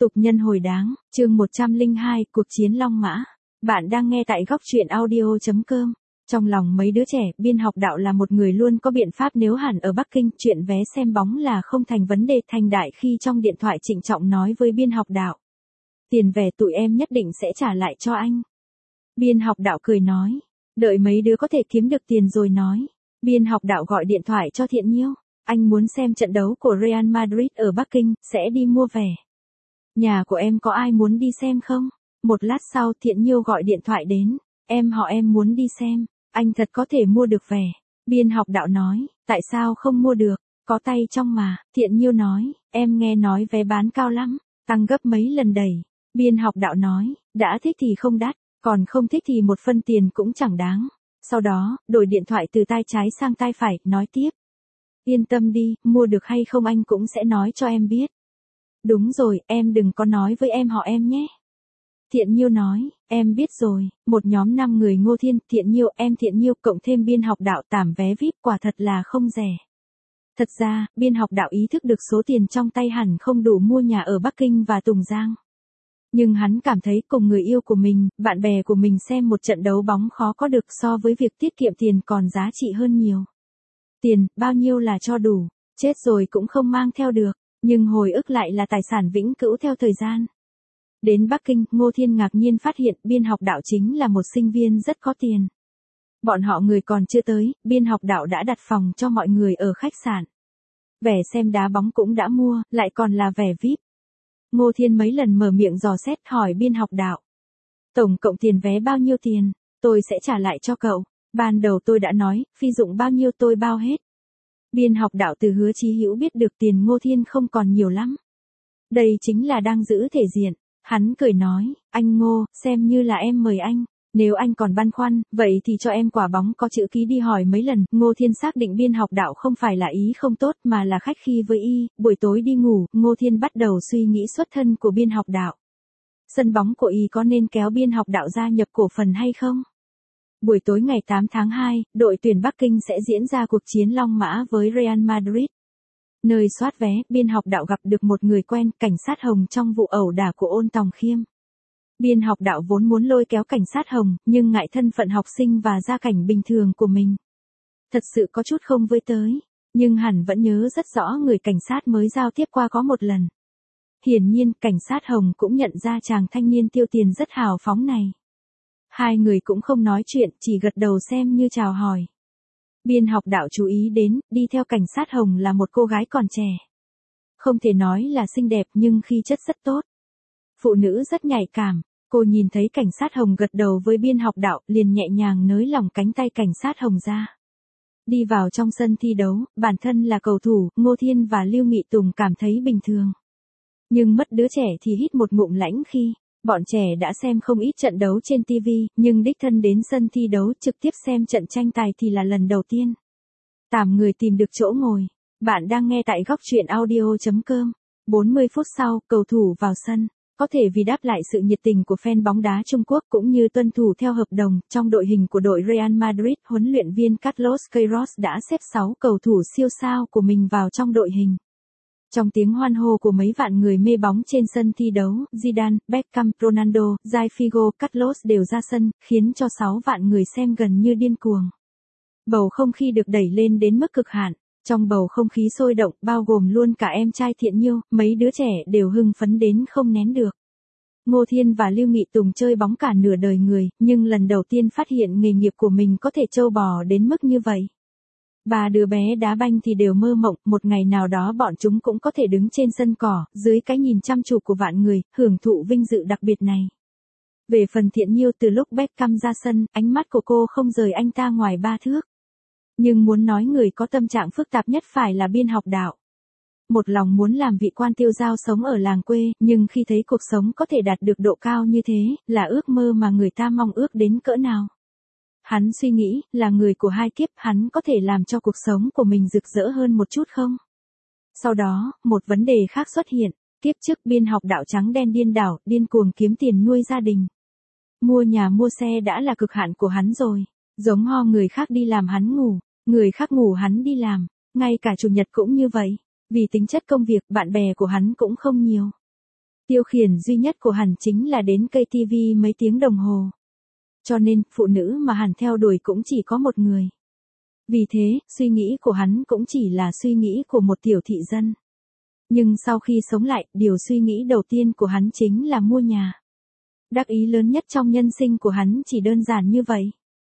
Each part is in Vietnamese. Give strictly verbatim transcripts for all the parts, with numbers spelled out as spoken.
Tục nhân hồi đáng, chương một trăm lẻ hai, cuộc chiến Long Mã. Bạn đang nghe tại góc truyện audio chấm com. Trong lòng mấy đứa trẻ, Biên Học Đạo là một người luôn có biện pháp nếu hẳn ở Bắc Kinh, chuyện vé xem bóng là không thành vấn đề. Thành Đại khi trong điện thoại trịnh trọng nói với Biên Học Đạo. Tiền vé tụi em nhất định sẽ trả lại cho anh. Biên Học Đạo cười nói. Đợi mấy đứa có thể kiếm được tiền rồi nói. Biên Học Đạo gọi điện thoại cho Thiện Nhiêu. Anh muốn xem trận đấu của Real Madrid ở Bắc Kinh, sẽ đi mua vé. Nhà của em có ai muốn đi xem không? Một lát sau Thiện Nhiêu gọi điện thoại đến. Em họ em muốn đi xem. Anh thật có thể mua được vé. Biên Học Đạo nói. Tại sao không mua được? Có tay trong mà. Thiện Nhiêu nói. Em nghe nói vé bán cao lắm. Tăng gấp mấy lần đầy. Biên Học Đạo nói. Đã thích thì không đắt. Còn không thích thì một phân tiền cũng chẳng đáng. Sau đó, đổi điện thoại từ tai trái sang tai phải, nói tiếp. Yên tâm đi, mua được hay không anh cũng sẽ nói cho em biết. Đúng rồi, em đừng có nói với em họ em nhé. Thiện Nhiêu nói, em biết rồi, một nhóm năm người Ngô Thiên, Thiện Nhiêu, em Thiện Nhiêu cộng thêm Biên Học Đạo tảm vé vi ai pi quả thật là không rẻ. Thật ra, Biên Học Đạo ý thức được số tiền trong tay hẳn không đủ mua nhà ở Bắc Kinh và Tùng Giang. Nhưng hắn cảm thấy cùng người yêu của mình, bạn bè của mình xem một trận đấu bóng khó có được so với việc tiết kiệm tiền còn giá trị hơn nhiều. Tiền, bao nhiêu là cho đủ, chết rồi cũng không mang theo được, nhưng hồi ức lại là tài sản vĩnh cửu theo thời gian. Đến Bắc Kinh, Ngô Thiên ngạc nhiên phát hiện Biên Học Đạo chính là một sinh viên rất có tiền. Bọn họ người còn chưa tới, Biên Học Đạo đã đặt phòng cho mọi người ở khách sạn. Vé xem đá bóng cũng đã mua, lại còn là vé vi ai pi. Ngô Thiên mấy lần mở miệng dò xét hỏi Biên Học Đạo. Tổng cộng tiền vé bao nhiêu tiền, tôi sẽ trả lại cho cậu. Ban đầu tôi đã nói, phi dụng bao nhiêu tôi bao hết. Biên Học Đạo từ Hứa Chí Hữu biết được tiền Ngô Thiên không còn nhiều lắm. Đây chính là đang giữ thể diện. Hắn cười nói, anh Ngô, xem như là em mời anh. Nếu anh còn băn khoăn, vậy thì cho em quả bóng có chữ ký đi hỏi mấy lần. Ngô Thiên xác định Biên Học Đạo không phải là ý không tốt mà là khách khi với y. Buổi tối đi ngủ, Ngô Thiên bắt đầu suy nghĩ xuất thân của Biên Học Đạo. Sân bóng của y có nên kéo Biên Học Đạo gia nhập cổ phần hay không? Buổi tối ngày tám tháng hai, đội tuyển Bắc Kinh sẽ diễn ra cuộc chiến Long Mã với Real Madrid. Nơi soát vé, Biên Học Đạo gặp được một người quen, cảnh sát Hồng trong vụ ẩu đả của Ôn Tòng Khiêm. Biên Học Đạo vốn muốn lôi kéo cảnh sát Hồng, nhưng ngại thân phận học sinh và gia cảnh bình thường của mình. Thật sự có chút không với tới, nhưng hẳn vẫn nhớ rất rõ người cảnh sát mới giao tiếp qua có một lần. Hiển nhiên, cảnh sát Hồng cũng nhận ra chàng thanh niên tiêu tiền rất hào phóng này. Hai người cũng không nói chuyện, chỉ gật đầu xem như chào hỏi. Biên Học Đạo chú ý đến, đi theo cảnh sát Hồng là một cô gái còn trẻ. Không thể nói là xinh đẹp nhưng khí chất rất tốt. Phụ nữ rất nhạy cảm, cô nhìn thấy cảnh sát Hồng gật đầu với Biên Học Đạo, liền nhẹ nhàng nới lỏng cánh tay cảnh sát Hồng ra. Đi vào trong sân thi đấu, bản thân là cầu thủ, Ngô Thiên và Lưu Nghị Tùng cảm thấy bình thường. Nhưng mất đứa trẻ thì hít một ngụm lãnh khi bọn trẻ đã xem không ít trận đấu trên ti vi, nhưng đích thân đến sân thi đấu trực tiếp xem trận tranh tài thì là lần đầu tiên. Tạm người tìm được chỗ ngồi. Bạn đang nghe tại góc truyện audio chấm com. bốn mươi phút sau, cầu thủ vào sân. Có thể vì đáp lại sự nhiệt tình của fan bóng đá Trung Quốc cũng như tuân thủ theo hợp đồng, trong đội hình của đội Real Madrid, huấn luyện viên Carlos Queiroz đã xếp sáu cầu thủ siêu sao của mình vào trong đội hình. Trong tiếng hoan hô của mấy vạn người mê bóng trên sân thi đấu, Zidane, Beckham, Ronaldo, Jai Figo, Carlos đều ra sân, khiến cho sáu vạn người xem gần như điên cuồng. Bầu không khí được đẩy lên đến mức cực hạn. Trong bầu không khí sôi động, bao gồm luôn cả em trai Thiện Nhiêu, mấy đứa trẻ đều hưng phấn đến không nén được. Ngô Thiên và Lưu Nghị Tùng chơi bóng cả nửa đời người, nhưng lần đầu tiên phát hiện nghề nghiệp của mình có thể trâu bò đến mức như vậy. Ba đứa bé đá banh thì đều mơ mộng, một ngày nào đó bọn chúng cũng có thể đứng trên sân cỏ, dưới cái nhìn chăm chú của vạn người, hưởng thụ vinh dự đặc biệt này. Về phần Thiện Nhiêu, từ lúc Beckham ra sân, ánh mắt của cô không rời anh ta ngoài ba thước. Nhưng muốn nói người có tâm trạng phức tạp nhất phải là Biên Học Đạo. Một lòng muốn làm vị quan tiêu dao sống ở làng quê, nhưng khi thấy cuộc sống có thể đạt được độ cao như thế, là ước mơ mà người ta mong ước đến cỡ nào. Hắn suy nghĩ, là người của hai kiếp, hắn có thể làm cho cuộc sống của mình rực rỡ hơn một chút không? Sau đó, một vấn đề khác xuất hiện, kiếp trước Biên Học Đạo trắng đen điên đảo, điên cuồng kiếm tiền nuôi gia đình. Mua nhà mua xe đã là cực hạn của hắn rồi, giống ho người khác đi làm hắn ngủ, người khác ngủ hắn đi làm, ngay cả chủ nhật cũng như vậy, vì tính chất công việc bạn bè của hắn cũng không nhiều. Tiêu khiển duy nhất của hắn chính là đến cây tivi mấy tiếng đồng hồ. Cho nên, phụ nữ mà hắn theo đuổi cũng chỉ có một người. Vì thế, suy nghĩ của hắn cũng chỉ là suy nghĩ của một tiểu thị dân. Nhưng sau khi sống lại, điều suy nghĩ đầu tiên của hắn chính là mua nhà. Đắc ý lớn nhất trong nhân sinh của hắn chỉ đơn giản như vậy.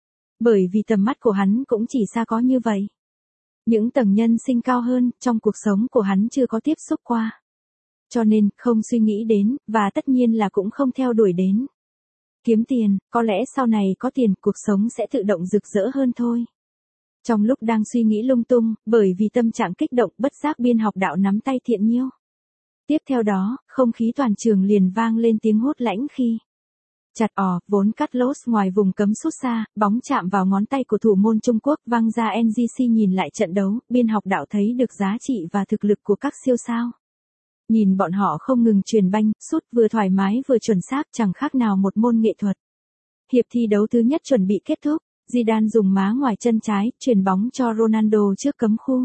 Bởi vì tầm mắt của hắn cũng chỉ xa có như vậy. Những tầng nhân sinh cao hơn, trong cuộc sống của hắn chưa có tiếp xúc qua. Cho nên, không suy nghĩ đến, và tất nhiên là cũng không theo đuổi đến. Kiếm tiền, có lẽ sau này có tiền, cuộc sống sẽ tự động rực rỡ hơn thôi. Trong lúc đang suy nghĩ lung tung, bởi vì tâm trạng kích động, bất giác Biên Học Đạo nắm tay Thiện Nhiêu. Tiếp theo đó, không khí toàn trường liền vang lên tiếng hốt lãnh khi chặt ò, vốn cắt lốt ngoài vùng cấm sút xa, bóng chạm vào ngón tay của thủ môn Trung Quốc văng ra. en giê xê nhìn lại trận đấu, Biên Học Đạo thấy được giá trị và thực lực của các siêu sao. Nhìn bọn họ không ngừng truyền banh, sút vừa thoải mái vừa chuẩn xác, chẳng khác nào một môn nghệ thuật. Hiệp thi đấu thứ nhất chuẩn bị kết thúc, Zidane dùng má ngoài chân trái, truyền bóng cho Ronaldo trước cấm khu.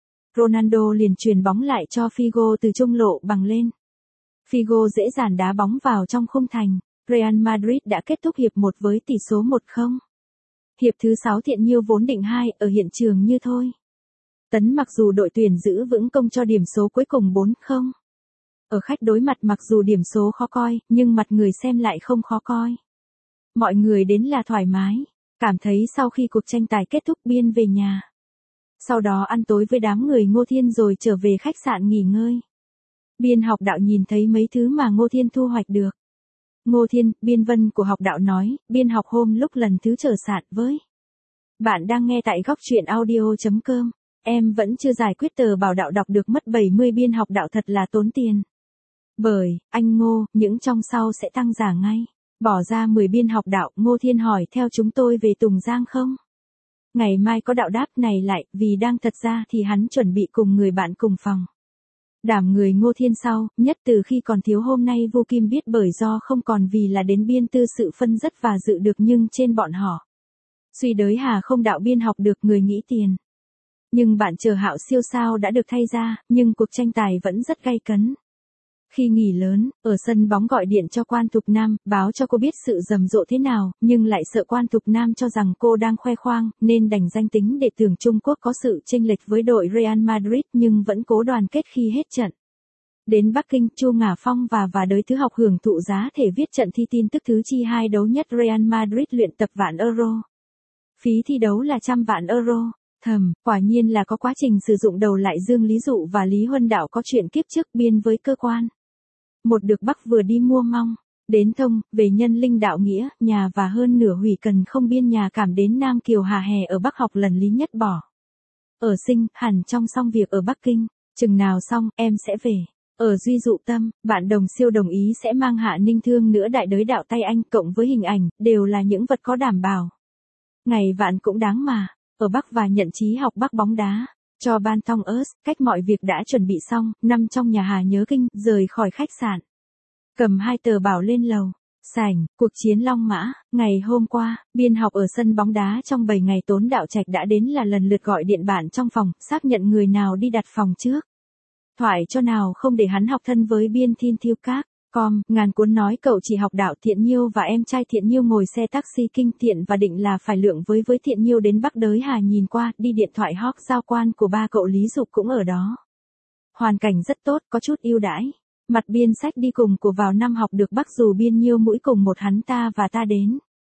Ronaldo liền truyền bóng lại cho Figo từ trung lộ bằng lên. Figo dễ dàng đá bóng vào trong khung thành. Real Madrid đã kết thúc hiệp một với tỷ số một không. Hiệp thứ sáu Thiện Nhiêu vốn định hai ở hiện trường như thôi. Tấn mặc dù đội tuyển giữ vững công cho điểm số cuối cùng bốn không. Ở khách đối mặt mặc dù điểm số khó coi, nhưng mặt người xem lại không khó coi. Mọi người đến là thoải mái, cảm thấy sau khi cuộc tranh tài kết thúc Biên về nhà. Sau đó ăn tối với đám người Ngô Thiên rồi trở về khách sạn nghỉ ngơi. Biên Học Đạo nhìn thấy mấy thứ mà Ngô Thiên thu hoạch được. Ngô Thiên, biên vân của Học Đạo nói, Biên học hôm lúc lần thứ trở sạn với. Bạn đang nghe tại góc truyện audio chấm com. Em vẫn chưa giải quyết tờ bảo đạo đọc được mất bảy mươi Biên Học Đạo thật là tốn tiền. Bởi, anh Ngô, những trong sau sẽ tăng giá ngay. Bỏ ra mười Biên Học Đạo, Ngô Thiên hỏi theo chúng tôi về Tùng Giang không? Ngày mai có đạo đáp này lại, vì đang thật ra thì hắn chuẩn bị cùng người bạn cùng phòng. Đảm người Ngô Thiên sau, nhất từ khi còn thiếu hôm nay vô kim biết bởi do không còn vì là đến biên tư sự phân rất và dự được nhưng trên bọn họ. Suy đới hà không đạo biên học được người nghĩ tiền. Nhưng bạn chờ hạo siêu sao đã được thay ra, nhưng cuộc tranh tài vẫn rất gay cấn. Khi nghỉ lớn, ở sân bóng gọi điện cho Quan Thục Nam, báo cho cô biết sự rầm rộ thế nào, nhưng lại sợ Quan Thục Nam cho rằng cô đang khoe khoang, nên đành danh tính để tưởng Trung Quốc có sự chênh lệch với đội Real Madrid nhưng vẫn cố đoàn kết khi hết trận. Đến Bắc Kinh, Chu Ngả Phong và và đới thứ học hưởng thụ giá thể viết trận thi tin tức thứ chi hai đấu nhất Real Madrid luyện tập vạn euro. Phí thi đấu là trăm vạn euro. Thầm, quả nhiên là có quá trình sử dụng đầu lại Dương Lý Dụ và Lý Huân Đạo có chuyện kiếp trước biên với cơ quan. Một được Bắc vừa đi mua mong, đến thông, về nhân linh đạo nghĩa, nhà và hơn nửa hủy cần không biên nhà cảm đến Nam Kiều Hà Hè ở Bắc học lần Lý Nhất bỏ. Ở sinh, hẳn trong xong việc ở Bắc Kinh, chừng nào xong, em sẽ về. Ở Duy Dụ Tâm, bạn Đồng Siêu đồng ý sẽ mang Hạ Ninh Thương nữa đại đới đạo tay anh cộng với hình ảnh, đều là những vật có đảm bảo. Ngày vạn cũng đáng mà, ở Bắc và nhận chí học Bắc bóng đá. Cho ban Thong ớt, cách mọi việc đã chuẩn bị xong, nằm trong nhà Hà Nhớ Kinh, rời khỏi khách sạn. Cầm hai tờ bảo lên lầu. Sảnh, cuộc chiến Long Mã, ngày hôm qua, biên học ở sân bóng đá trong bảy ngày Tốn Đạo Trạch đã đến là lần lượt gọi điện bạn trong phòng, xác nhận người nào đi đặt phòng trước. Thoại cho nào không để hắn học thân với biên Thiên Thiêu Các. Com, ngàn cuốn nói cậu chỉ học Đạo Thiện Nhiêu và em trai Thiện Nhiêu ngồi xe taxi kinh tiện và định là phải lượng với với Thiện Nhiêu đến Bắc Đới Hà nhìn qua, đi điện thoại hóc giao quan của ba cậu Lý Dục cũng ở đó. Hoàn cảnh rất tốt, có chút ưu đãi. Mặt biên sách đi cùng của vào năm học được Bắc dù biên Nhiêu mũi cùng một hắn ta và ta đến.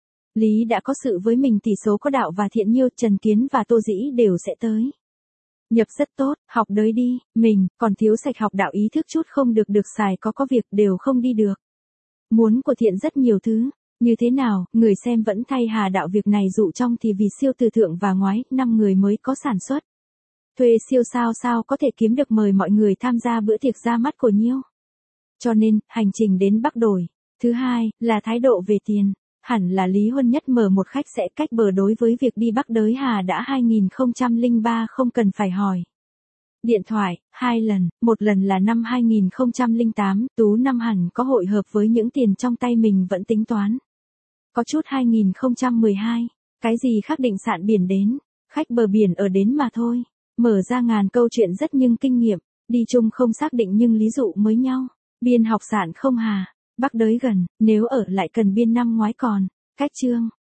Lý đã có sự với mình tỷ số có Đạo và Thiện Nhiêu, Trần Kiến và Tô Dĩ đều sẽ tới. Nhập rất tốt, học đới đi, mình, còn thiếu sạch học đạo ý thức chút không được được xài có có việc đều không đi được. Muốn của Thiện rất nhiều thứ, như thế nào, người xem vẫn thay Hà đạo việc này dụ trong thì vì siêu từ thượng và ngoái, năm người mới có sản xuất. Thuê siêu sao sao có thể kiếm được mời mọi người tham gia bữa tiệc ra mắt của Nhiêu. Cho nên, hành trình đến Bắc đổi. Thứ hai, là thái độ về tiền. Hẳn là Lý Huân Nhất mở một khách sẽ cách bờ đối với việc đi Bắc Đới Hà đã hai nghìn không trăm lẻ ba không cần phải hỏi. Điện thoại, hai lần, một lần là năm hai nghìn không trăm lẻ tám, Tú năm hẳn có hội hợp với những tiền trong tay mình vẫn tính toán. Có chút hai nghìn không trăm mười hai, cái gì khác định sạn biển đến, khách bờ biển ở đến mà thôi. Mở ra ngàn câu chuyện rất nhưng kinh nghiệm, đi chung không xác định nhưng lý dụ mới nhau. Biên học sạn không hà, Bắc đới gần, nếu ở lại cần biên năm ngoái còn. Cách chương.